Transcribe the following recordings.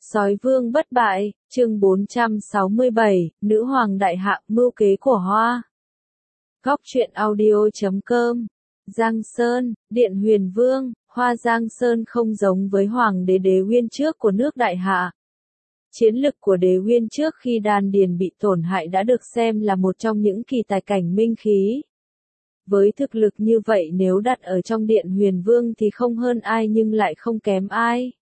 Sói vương bất bại, chương 467, nữ hoàng đại hạ, mưu kế của Hoa. Góc truyện audio.com. Giang Sơn, Điện Huyền Vương, Hoa Giang Sơn không giống với hoàng đế Đế Uyên trước của nước đại hạ. Chiến lực của Đế Uyên trước khi đan điền bị tổn hại đã được xem là một trong những kỳ tài cảnh minh khí. Với thực lực như vậy nếu đặt ở trong Điện Huyền Vương thì không hơn ai nhưng lại không kém ai.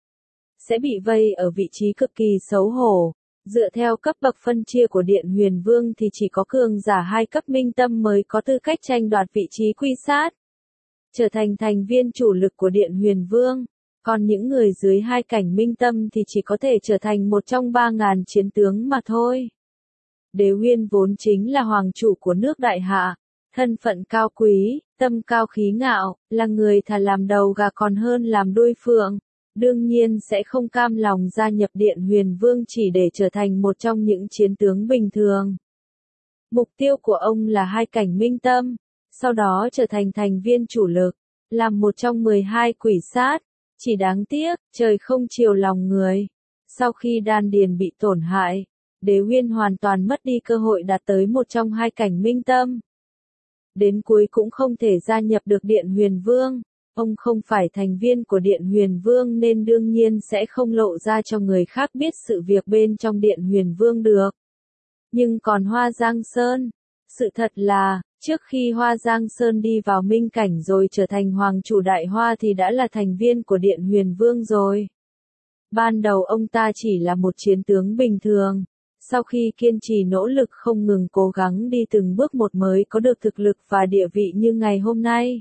Sẽ bị vây ở vị trí cực kỳ xấu hổ. Dựa theo cấp bậc phân chia của Điện Huyền Vương thì chỉ có cường giả 2 cấp minh tâm mới có tư cách tranh đoạt vị trí quy sát, trở thành thành viên chủ lực của Điện Huyền Vương. Còn những người dưới 2 cảnh minh tâm thì chỉ có thể trở thành một trong 3.000 chiến tướng mà thôi. Đế Uyên vốn chính là hoàng chủ của nước đại hạ, thân phận cao quý, tâm cao khí ngạo, là người thà làm đầu gà còn hơn làm đuôi phượng. Đương nhiên sẽ không cam lòng gia nhập Điện Huyền Vương chỉ để trở thành một trong những chiến tướng bình thường. Mục tiêu của ông là 2 cảnh minh tâm, sau đó trở thành thành viên chủ lực, làm một trong 12 quỷ sát. Chỉ đáng tiếc, trời không chiều lòng người. Sau khi đan điền bị tổn hại, Đế Uyên hoàn toàn mất đi cơ hội đạt tới một trong 2 cảnh minh tâm. Đến cuối cũng không thể gia nhập được Điện Huyền Vương. Ông không phải thành viên của Điện Huyền Vương nên đương nhiên sẽ không lộ ra cho người khác biết sự việc bên trong Điện Huyền Vương được. Nhưng còn Hoa Giang Sơn, sự thật là, trước khi Hoa Giang Sơn đi vào minh cảnh rồi trở thành hoàng chủ đại Hoa thì đã là thành viên của Điện Huyền Vương rồi. Ban đầu ông ta chỉ là một chiến tướng bình thường, sau khi kiên trì nỗ lực không ngừng cố gắng đi từng bước một mới có được thực lực và địa vị như ngày hôm nay.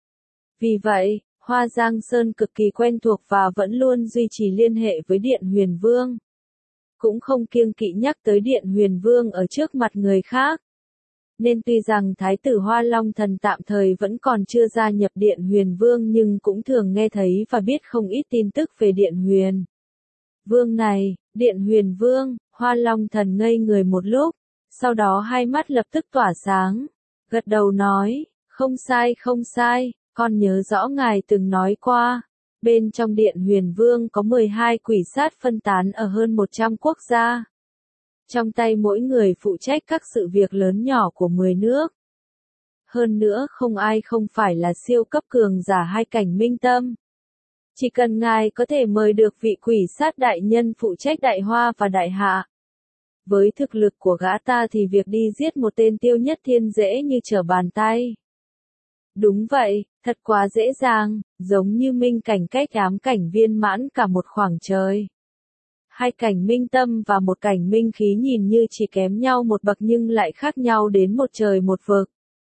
Vì vậy, Hoa Giang Sơn cực kỳ quen thuộc và vẫn luôn duy trì liên hệ với Điện Huyền Vương. Cũng không kiêng kỵ nhắc tới Điện Huyền Vương ở trước mặt người khác. Nên tuy rằng Thái tử Hoa Long Thần tạm thời vẫn còn chưa gia nhập Điện Huyền Vương nhưng cũng thường nghe thấy và biết không ít tin tức về Điện Huyền Vương này. Điện Huyền Vương, Hoa Long Thần ngây người một lúc, sau đó hai mắt lập tức tỏa sáng, gật đầu nói, không sai. Con nhớ rõ ngài từng nói qua, bên trong Điện Huyền Vương có 12 quỷ sát phân tán ở hơn 100 quốc gia. Trong tay mỗi người phụ trách các sự việc lớn nhỏ của 10 nước. Hơn nữa không ai không phải là siêu cấp cường giả 2 cảnh minh tâm. Chỉ cần ngài có thể mời được vị quỷ sát đại nhân phụ trách đại Hoa và đại hạ. Với thực lực của gã ta thì việc đi giết một tên Tiêu Nhất Thiên dễ như trở bàn tay. Đúng vậy, thật quá dễ dàng, giống như minh cảnh cách ám cảnh viên mãn cả một khoảng trời. 2 cảnh minh tâm và một cảnh minh khí nhìn như chỉ kém nhau một bậc nhưng lại khác nhau đến một trời một vực.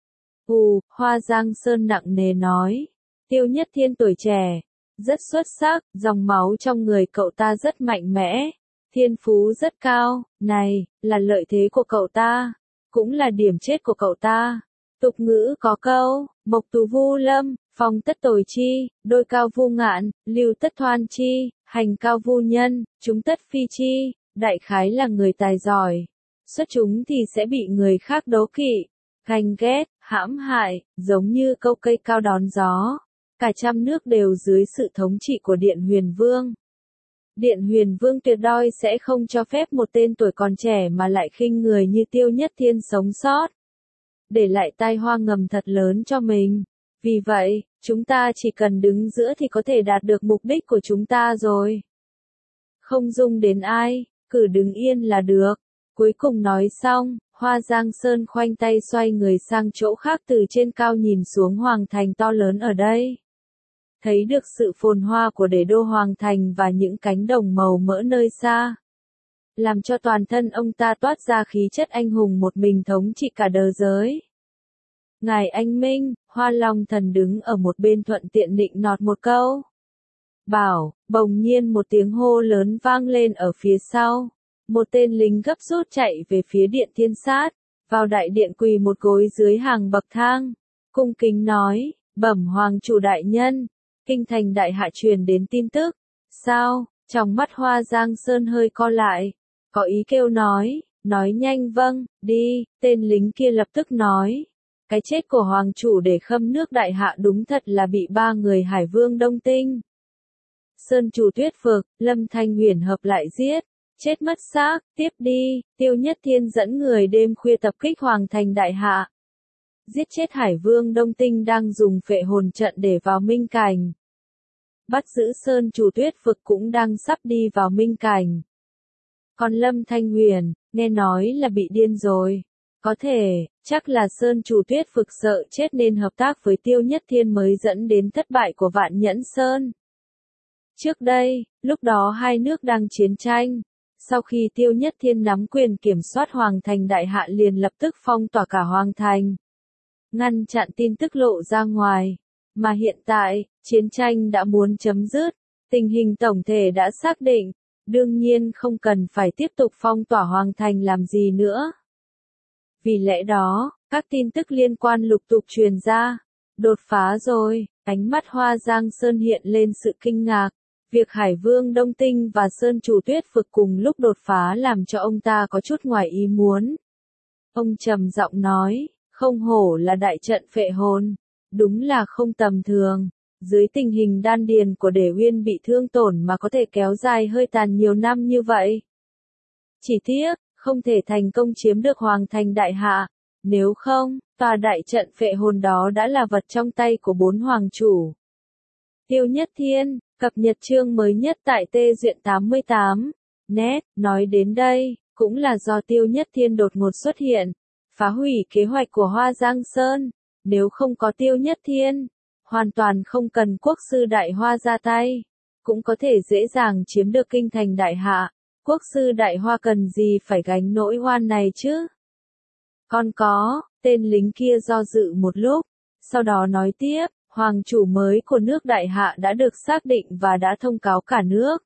Hoa Giang Sơn nặng nề nói, Tiêu Nhất Thiên tuổi trẻ, rất xuất sắc, dòng máu trong người cậu ta rất mạnh mẽ, thiên phú rất cao, này, là lợi thế của cậu ta, cũng là điểm chết của cậu ta. Tục ngữ có câu, mộc tù vu lâm, phong tất tồi chi, đôi cao vu ngạn, lưu tất thoan chi, hành cao vu nhân, chúng tất phi chi, đại khái là người tài giỏi. Xuất chúng thì sẽ bị người khác đố kỵ, ganh ghét, hãm hại, giống như câu cây cao đón gió. Cả trăm nước đều dưới sự thống trị của Điện Huyền Vương. Điện Huyền Vương tuyệt đối sẽ không cho phép một tên tuổi còn trẻ mà lại khinh người như Tiêu Nhất Thiên sống sót. Để lại tai họa ngầm thật lớn cho mình. Vì vậy, chúng ta chỉ cần đứng giữa thì có thể đạt được mục đích của chúng ta rồi. Không dung đến ai, cứ đứng yên là được. Cuối cùng nói xong, Hoa Giang Sơn khoanh tay xoay người sang chỗ khác từ trên cao nhìn xuống hoàng thành to lớn ở đây. Thấy được sự phồn hoa của đế đô hoàng thành và những cánh đồng màu mỡ nơi xa. Làm cho toàn thân ông ta toát ra khí chất anh hùng một mình thống trị cả đời giới. Ngài anh minh, Hoa Long Thần đứng ở một bên thuận tiện nịnh nọt một câu. Bảo, bỗng nhiên một tiếng hô lớn vang lên ở phía sau. Một tên lính gấp rút chạy về phía Điện Thiên Sát, vào đại điện quỳ một gối dưới hàng bậc thang. Cung kính nói, bẩm hoàng chủ đại nhân, kinh thành đại hạ truyền đến tin tức. Sao? Trong mắt Hoa Giang Sơn hơi co lại. Có ý kêu nói nhanh vâng, đi, tên lính kia lập tức nói. Cái chết của hoàng chủ để khâm nước đại hạ đúng thật là bị 3 người Hải Vương Đông Tinh Sơn Chủ Tuyết Phực, Lâm Thanh Huyền hợp lại giết, chết mất xác, tiếp đi, Tiêu Nhất Thiên dẫn người đêm khuya tập kích Hoàng Thành Đại Hạ. Giết chết Hải Vương Đông Tinh đang dùng phệ hồn trận để vào Minh Cảnh. Bắt giữ Sơn Chủ Tuyết Phực cũng đang sắp đi vào Minh Cảnh. Còn Lâm Thanh Huyền, nghe nói là bị điên rồi. Có thể, chắc là Sơn Chủ Tuyết Phực sợ chết nên hợp tác với Tiêu Nhất Thiên mới dẫn đến thất bại của Vạn Nhẫn Sơn. Trước đây, lúc đó hai nước đang chiến tranh. Sau khi Tiêu Nhất Thiên nắm quyền kiểm soát Hoàng Thành Đại Hạ liền lập tức phong tỏa cả Hoàng Thành. Ngăn chặn tin tức lộ ra ngoài. Mà hiện tại, chiến tranh đã muốn chấm dứt. Tình hình tổng thể đã xác định. Đương nhiên không cần phải tiếp tục phong tỏa Hoàng Thành làm gì nữa. Vì lẽ đó, các tin tức liên quan lục tục truyền ra. Đột phá rồi, ánh mắt Hoa Giang Sơn hiện lên sự kinh ngạc. Việc Hải Vương Đông Tinh và Sơn Chủ Tuyết Phực cùng lúc đột phá làm cho ông ta có chút ngoài ý muốn. Ông trầm giọng nói, không hổ là đại trận phệ hồn, đúng là không tầm thường. Dưới tình hình đan điền của Để Uyên bị thương tổn mà có thể kéo dài hơi tàn nhiều năm như vậy. Chỉ tiếc, không thể thành công chiếm được Hoàng Thành Đại Hạ. Nếu không, tòa đại trận phệ hồn đó đã là vật trong tay của 4 hoàng chủ. Tiêu Nhất Thiên, cập nhật chương mới nhất tại Tê Duyện 88. Net, nói đến đây, cũng là do Tiêu Nhất Thiên đột ngột xuất hiện, phá hủy kế hoạch của Hoa Giang Sơn. Nếu không có Tiêu Nhất Thiên, hoàn toàn không cần quốc sư Đại Hoa ra tay, cũng có thể dễ dàng chiếm được kinh thành Đại Hạ. Quốc sư Đại Hoa cần gì phải gánh nỗi oan này chứ? Còn có, tên lính kia do dự một lúc, sau đó nói tiếp, hoàng chủ mới của nước Đại Hạ đã được xác định và đã thông cáo cả nước.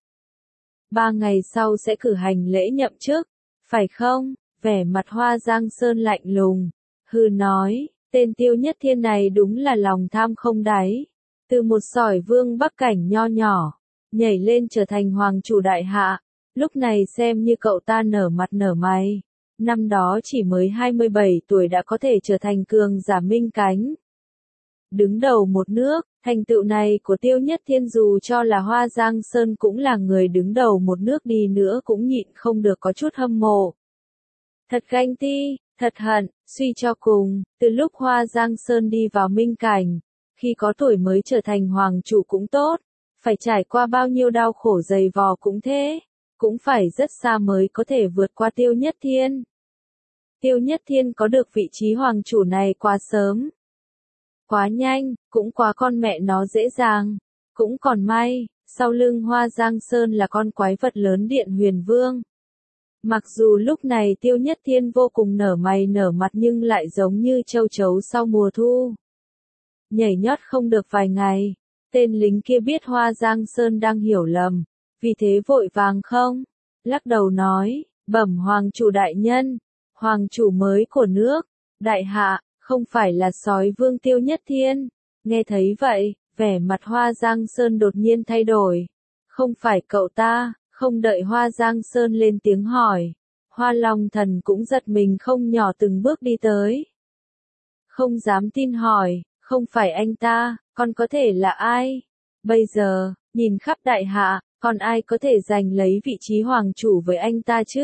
3 ngày sau sẽ cử hành lễ nhậm chức, phải không? Vẻ mặt Hoa Giang Sơn lạnh lùng, hừ nói, tên Tiêu Nhất Thiên này đúng là lòng tham không đáy. Từ một sỏi vương bắc cảnh nho nhỏ, nhảy lên trở thành hoàng chủ Đại Hạ, lúc này xem như cậu ta nở mặt nở mày. Năm đó chỉ mới 27 tuổi đã có thể trở thành cường giả minh cánh. Đứng đầu một nước, thành tựu này của Tiêu Nhất Thiên dù cho là Hoa Giang Sơn cũng là người đứng đầu một nước đi nữa cũng nhịn không được có chút hâm mộ. Thật ganh ti, thật hận, suy cho cùng, từ lúc Hoa Giang Sơn đi vào minh cảnh, khi có tuổi mới trở thành hoàng chủ cũng tốt, phải trải qua bao nhiêu đau khổ dày vò cũng thế, cũng phải rất xa mới có thể vượt qua Tiêu Nhất Thiên. Tiêu Nhất Thiên có được vị trí hoàng chủ này quá sớm, quá nhanh, cũng quá con mẹ nó dễ dàng. Cũng còn may, sau lưng Hoa Giang Sơn là con quái vật lớn Điện Huyền Vương. Mặc dù lúc này Tiêu Nhất Thiên vô cùng nở mày nở mặt nhưng lại giống như châu chấu sau mùa thu. Nhảy nhót không được vài ngày, tên lính kia biết Hoa Giang Sơn đang hiểu lầm, vì thế vội vàng không, lắc đầu nói, bẩm hoàng chủ đại nhân, hoàng chủ mới của nước Đại Hạ, không phải là sói vương Tiêu Nhất Thiên. Nghe thấy vậy, vẻ mặt Hoa Giang Sơn đột nhiên thay đổi. Không phải cậu ta, không đợi Hoa Giang Sơn lên tiếng hỏi. Hoa Long Thần cũng giật mình không nhỏ từng bước đi tới. Không dám tin hỏi, không phải anh ta, còn có thể là ai? Bây giờ, nhìn khắp Đại Hạ, còn ai có thể giành lấy vị trí hoàng chủ với anh ta chứ?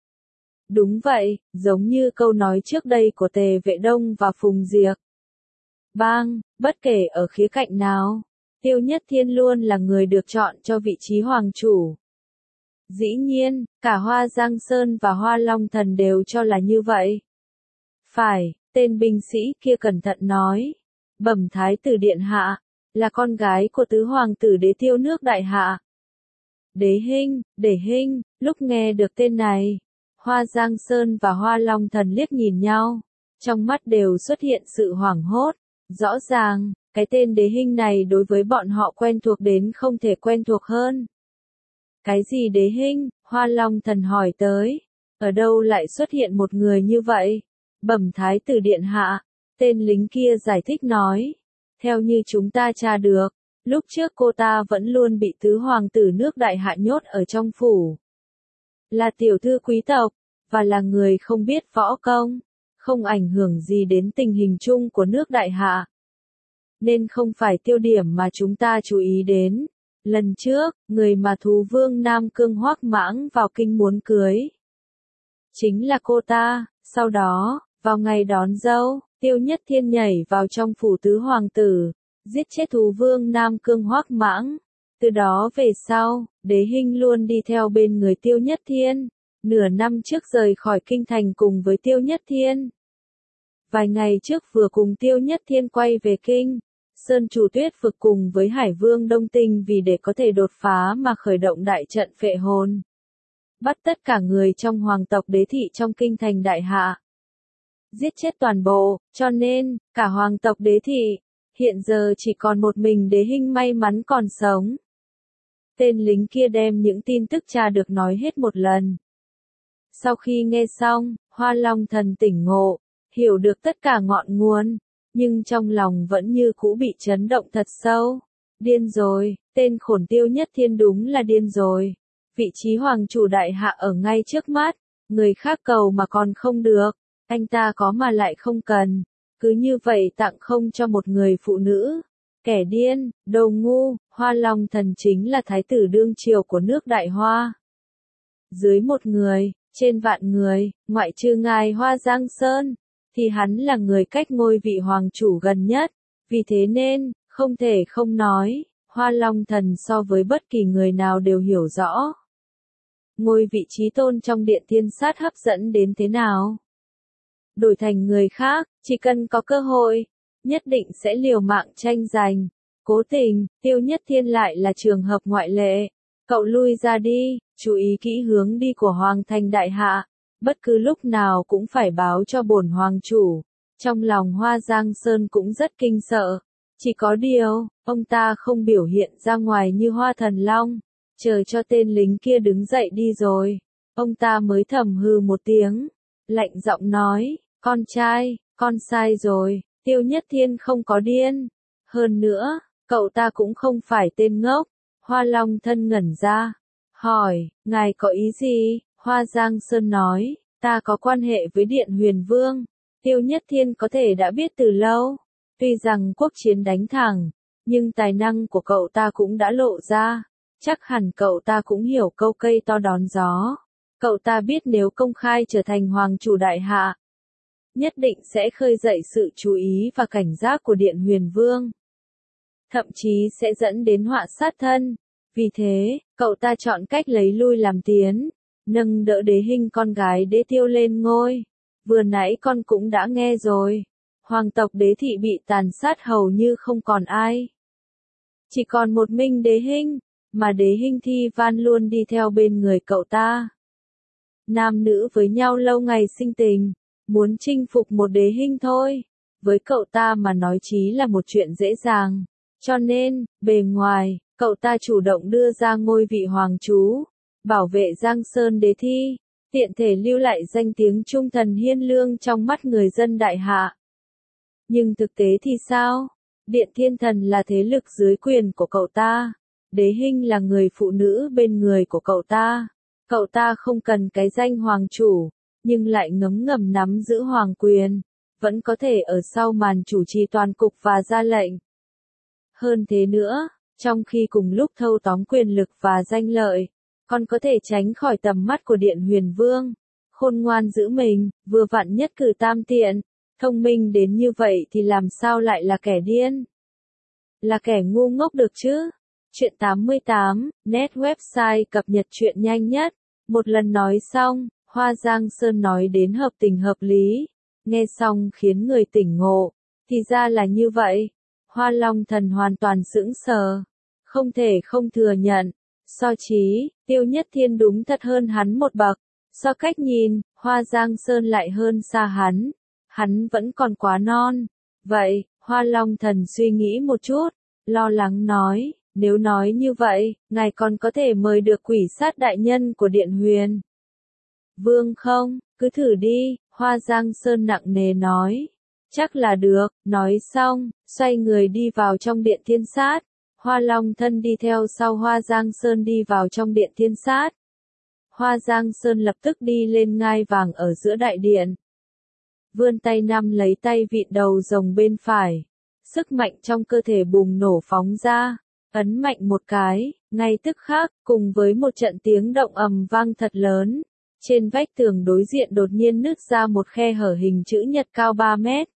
Đúng vậy, giống như câu nói trước đây của Tề Vệ Đông và Phùng Diệc. Bang, bất kể ở khía cạnh nào, Tiêu Nhất Thiên luôn là người được chọn cho vị trí hoàng chủ. Dĩ nhiên, cả Hoa Giang Sơn và Hoa Long Thần đều cho là như vậy. Phải, tên binh sĩ kia cẩn thận nói. Bẩm Thái tử Điện Hạ, là con gái của tứ hoàng tử Đế Tiêu nước Đại Hạ. Đế Hinh, lúc nghe được tên này, Hoa Giang Sơn và Hoa Long Thần liếc nhìn nhau, trong mắt đều xuất hiện sự hoảng hốt. Rõ ràng, cái tên Đế Hinh này đối với bọn họ quen thuộc đến không thể quen thuộc hơn. Cái gì Đế Hinh? Hoa Long Thần hỏi tới. Ở đâu lại xuất hiện một người như vậy? Bẩm Thái tử Điện Hạ, tên lính kia giải thích nói. Theo như chúng ta tra được, lúc trước cô ta vẫn luôn bị tứ hoàng tử nước Đại Hạ nhốt ở trong phủ. Là tiểu thư quý tộc, và là người không biết võ công, không ảnh hưởng gì đến tình hình chung của nước Đại Hạ. Nên không phải tiêu điểm mà chúng ta chú ý đến. Lần trước, người mà thú vương Nam Cương Hoắc Mãng vào kinh muốn cưới. Chính là cô ta, sau đó, vào ngày đón dâu, Tiêu Nhất Thiên nhảy vào trong phủ tứ hoàng tử, giết chết thú vương Nam Cương Hoắc Mãng. Từ đó về sau, Đế Hinh luôn đi theo bên người Tiêu Nhất Thiên, nửa năm trước rời khỏi kinh thành cùng với Tiêu Nhất Thiên. Vài ngày trước vừa cùng Tiêu Nhất Thiên quay về kinh, Sơn Chủ Tuyết Vực cùng với Hải Vương Đông Tinh vì để có thể đột phá mà khởi động đại trận phệ hồn. Bắt tất cả người trong hoàng tộc đế thị trong kinh thành đại hạ. Giết chết toàn bộ, cho nên, cả hoàng tộc đế thị, hiện giờ chỉ còn một mình Đế Hinh may mắn còn sống. Tên lính kia đem những tin tức tra được nói hết một lần. Sau khi nghe xong, Hoa Long Thần tỉnh ngộ, hiểu được tất cả ngọn nguồn, nhưng trong lòng vẫn như cũ bị chấn động thật sâu. Điên rồi, tên khổn Tiêu Nhất Thiên đúng là điên rồi. Vị trí hoàng chủ đại hạ ở ngay trước mắt, người khác cầu mà còn không được, anh ta có mà lại không cần, cứ như vậy tặng không cho một người phụ nữ. Kẻ điên, đồ ngu, Hoa Long Thần chính là thái tử đương triều của nước Đại Hoa. Dưới một người, trên vạn người, ngoại trừ ngài Hoa Giang Sơn, thì hắn là người cách ngôi vị hoàng chủ gần nhất, vì thế nên, không thể không nói, Hoa Long Thần so với bất kỳ người nào đều hiểu rõ. Ngôi vị trí tôn trong điện thiên sát hấp dẫn đến thế nào? Đổi thành người khác, chỉ cần có cơ hội, nhất định sẽ liều mạng tranh giành. Cố tình, Tiêu Nhất Thiên lại là trường hợp ngoại lệ. Cậu lui ra đi, chú ý kỹ hướng đi của Hoàng thành đại hạ, bất cứ lúc nào cũng phải báo cho bổn hoàng chủ. Trong lòng Hoa Giang Sơn cũng rất kinh sợ. Chỉ có điều, ông ta không biểu hiện ra ngoài như Hoa Thần Long. Chờ cho tên lính kia đứng dậy đi rồi, ông ta mới thầm hừ một tiếng, lạnh giọng nói, con trai, con sai rồi, Tiêu Nhất Thiên không có điên. Hơn nữa, cậu ta cũng không phải tên ngốc. Hoa Long Thân ngẩn ra, hỏi, ngài có ý gì? Hoa Giang Sơn nói, ta có quan hệ với Điện Huyền Vương. Tiêu Nhất Thiên có thể đã biết từ lâu. Tuy rằng quốc chiến đánh thẳng, nhưng tài năng của cậu ta cũng đã lộ ra. Chắc hẳn cậu ta cũng hiểu câu cây to đón gió. Cậu ta biết nếu công khai trở thành hoàng chủ đại hạ, nhất định sẽ khơi dậy sự chú ý và cảnh giác của Điện Huyền Vương. Thậm chí sẽ dẫn đến họa sát thân. Vì thế, cậu ta chọn cách lấy lui làm tiến, nâng đỡ Đế Hinh con gái Đế Tiêu lên ngôi. Vừa nãy con cũng đã nghe rồi. Hoàng tộc Đế Thị bị tàn sát hầu như không còn ai. Chỉ còn một mình Đế Hinh, mà Đế Hinh Thi Van luôn đi theo bên người cậu ta. Nam nữ với nhau lâu ngày sinh tình, muốn chinh phục một Đế Hinh thôi. Với cậu ta mà nói chí là một chuyện dễ dàng. Cho nên, bề ngoài, cậu ta chủ động đưa ra ngôi vị hoàng chú, bảo vệ Giang Sơn Đế Thi, tiện thể lưu lại danh tiếng trung thần hiên lương trong mắt người dân đại hạ. Nhưng thực tế thì sao? Điện Thiên Thần là thế lực dưới quyền của cậu ta. Đế Hinh là người phụ nữ bên người của cậu ta. Cậu ta không cần cái danh hoàng chủ, nhưng lại ngấm ngầm nắm giữ hoàng quyền, vẫn có thể ở sau màn chủ trì toàn cục và ra lệnh. Hơn thế nữa, trong khi cùng lúc thâu tóm quyền lực và danh lợi, còn có thể tránh khỏi tầm mắt của Điện Huyền Vương. Khôn ngoan giữ mình, vừa vặn nhất cử tam tiện, thông minh đến như vậy thì làm sao lại là kẻ điên? Là kẻ ngu ngốc được chứ? Chuyện 88, net website cập nhật chuyện nhanh nhất. Một lần nói xong, Hoa Giang Sơn nói đến hợp tình hợp lý. Nghe xong khiến người tỉnh ngộ. Thì ra là như vậy. Hoa Long Thần hoàn toàn sững sờ. Không thể không thừa nhận. So chí, Tiêu Nhất Thiên đúng thật hơn hắn một bậc. So cách nhìn, Hoa Giang Sơn lại hơn xa hắn. Hắn vẫn còn quá non. Vậy, Hoa Long Thần suy nghĩ một chút, lo lắng nói, nếu nói như vậy, ngài còn có thể mời được quỷ sát đại nhân của Điện Huyền Vương không? Cứ thử đi, Hoa Giang Sơn nặng nề nói. Chắc là được, nói xong, xoay người đi vào trong điện thiên sát. Hoa Long Thân đi theo sau Hoa Giang Sơn đi vào trong điện thiên sát. Hoa Giang Sơn lập tức đi lên ngai vàng ở giữa đại điện. Vươn tay nắm lấy tay vịn đầu rồng bên phải. Sức mạnh trong cơ thể bùng nổ phóng ra. ấn mạnh một cái, ngay tức khắc, cùng với một trận tiếng động ầm vang thật lớn. Trên vách tường đối diện đột nhiên nứt ra một khe hở hình chữ nhật cao 3 mét.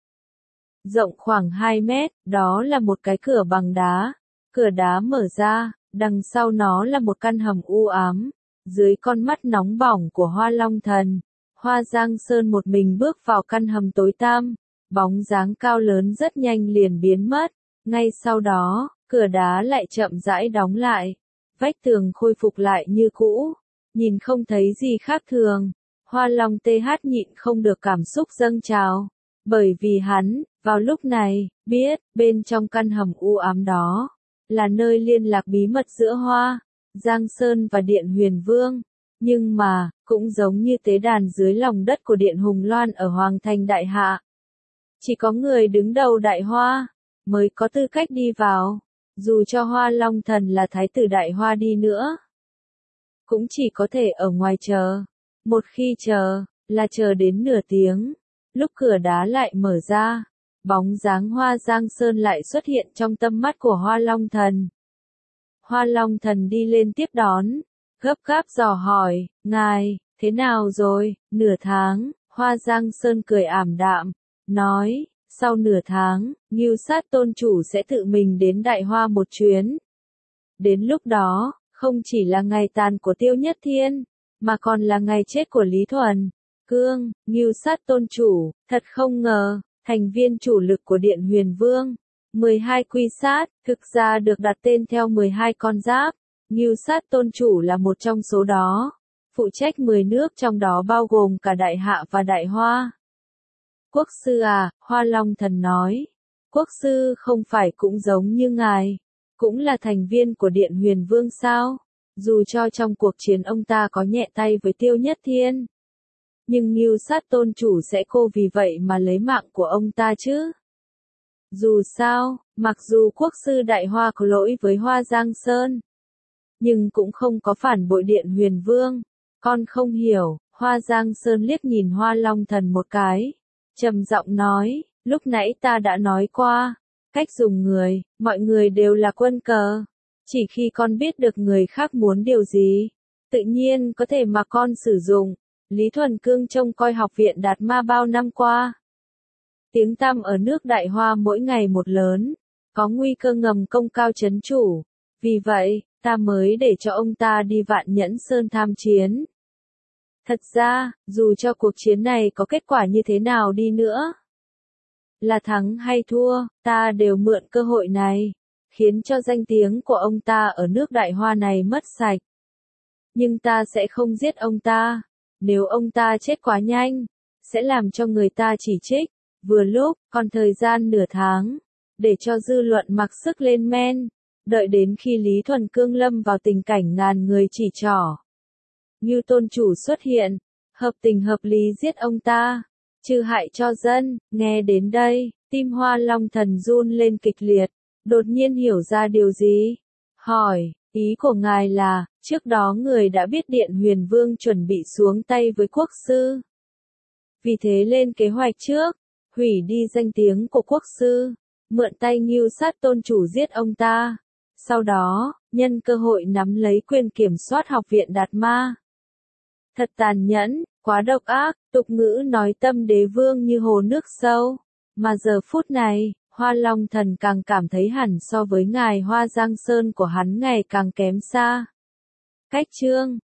Rộng khoảng 2 mét, đó là một cái cửa bằng đá. Cửa đá mở ra, đằng sau nó là một căn hầm u ám. Dưới con mắt nóng bỏng của Hoa Long Thần, Hoa Giang Sơn một mình bước vào căn hầm tối tăm. Bóng dáng cao lớn rất nhanh liền biến mất. Ngay sau đó, cửa đá lại chậm rãi đóng lại. Vách tường khôi phục lại như cũ. Nhìn không thấy gì khác thường. Hoa Long TH nhịn không được cảm xúc dâng trào. Bởi vì hắn, vào lúc này, biết, bên trong căn hầm u ám đó, là nơi liên lạc bí mật giữa Hoa, Giang Sơn và Điện Huyền Vương. Nhưng mà, cũng giống như tế đàn dưới lòng đất của Điện Hùng Loan ở Hoàng Thành Đại Hạ. Chỉ có người đứng đầu Đại Hoa, mới có tư cách đi vào. Dù cho Hoa Long Thần là Thái tử Đại Hoa đi nữa, cũng chỉ có thể ở ngoài chờ. Một khi chờ, là chờ đến nửa tiếng. Lúc cửa đá lại mở ra, bóng dáng Hoa Giang Sơn lại xuất hiện trong tâm mắt của Hoa Long Thần. Hoa Long Thần đi lên tiếp đón, gấp gáp dò hỏi, ngài, thế nào rồi, nửa tháng, Hoa Giang Sơn cười ảm đạm, nói, sau nửa tháng, Ngưu Sát Tôn Chủ sẽ tự mình đến Đại Hoa một chuyến. Đến lúc đó, không chỉ là ngày tàn của Tiêu Nhất Thiên, mà còn là ngày chết của Lý Thuần Cương. Ngưu Sát Tôn Chủ, thật không ngờ, thành viên chủ lực của Điện Huyền Vương, 12 quy sát, thực ra được đặt tên theo 12 con giáp. Ngưu Sát Tôn Chủ là một trong số đó, phụ trách 10 nước trong đó bao gồm cả Đại Hạ và Đại Hoa. Quốc sư à, Hoa Long Thần nói, quốc sư không phải cũng giống như ngài, cũng là thành viên của Điện Huyền Vương sao? Dù cho trong cuộc chiến ông ta có nhẹ tay với Tiêu Nhất Thiên, nhưng Ngưu Sát Tôn Chủ sẽ cô vì vậy mà lấy mạng của ông ta chứ? Dù sao, mặc dù quốc sư Đại Hoa có lỗi với Hoa Giang Sơn, nhưng cũng không có phản bội Điện Huyền Vương. Con không hiểu. Hoa Giang Sơn liếc nhìn Hoa Long Thần một cái, trầm giọng nói, lúc nãy ta đã nói qua, cách dùng người, mọi người đều là quân cờ. Chỉ khi con biết được người khác muốn điều gì, tự nhiên có thể mà con sử dụng. Lý Thuần Cương trông coi học viện Đạt Ma bao năm qua, tiếng tăm ở nước Đại Hoa mỗi ngày một lớn, có nguy cơ ngầm công cao chấn chủ. Vì vậy, ta mới để cho ông ta đi Vạn Nhẫn Sơn tham chiến. Thật ra, dù cho cuộc chiến này có kết quả như thế nào đi nữa, là thắng hay thua, ta đều mượn cơ hội này, khiến cho danh tiếng của ông ta ở nước Đại Hoa này mất sạch. Nhưng ta sẽ không giết ông ta. Nếu ông ta chết quá nhanh, sẽ làm cho người ta chỉ trích. Vừa lúc, còn thời gian nửa tháng, để cho dư luận mặc sức lên men, đợi đến khi Lý Thuần Cương lâm vào tình cảnh ngàn người chỉ trỏ. Ngưu Tôn Chủ xuất hiện, hợp tình hợp lý giết ông ta, trừ hại cho dân. Nghe đến đây, tim Hoa Long Thần run lên kịch liệt, đột nhiên hiểu ra điều gì. Hỏi, ý của ngài là, trước đó người đã biết Điện Huyền Vương chuẩn bị xuống tay với quốc sư, vì thế lên kế hoạch trước, hủy đi danh tiếng của quốc sư, mượn tay Ngưu Sát Tôn Chủ giết ông ta. Sau đó, nhân cơ hội nắm lấy quyền kiểm soát học viện Đạt Ma. Thật tàn nhẫn, quá độc ác, tục ngữ nói tâm đế vương như hồ nước sâu. Mà giờ phút này, Hoa Long Thần càng cảm thấy hẳn so với ngài Hoa Giang Sơn của hắn ngày càng kém xa. Cách chương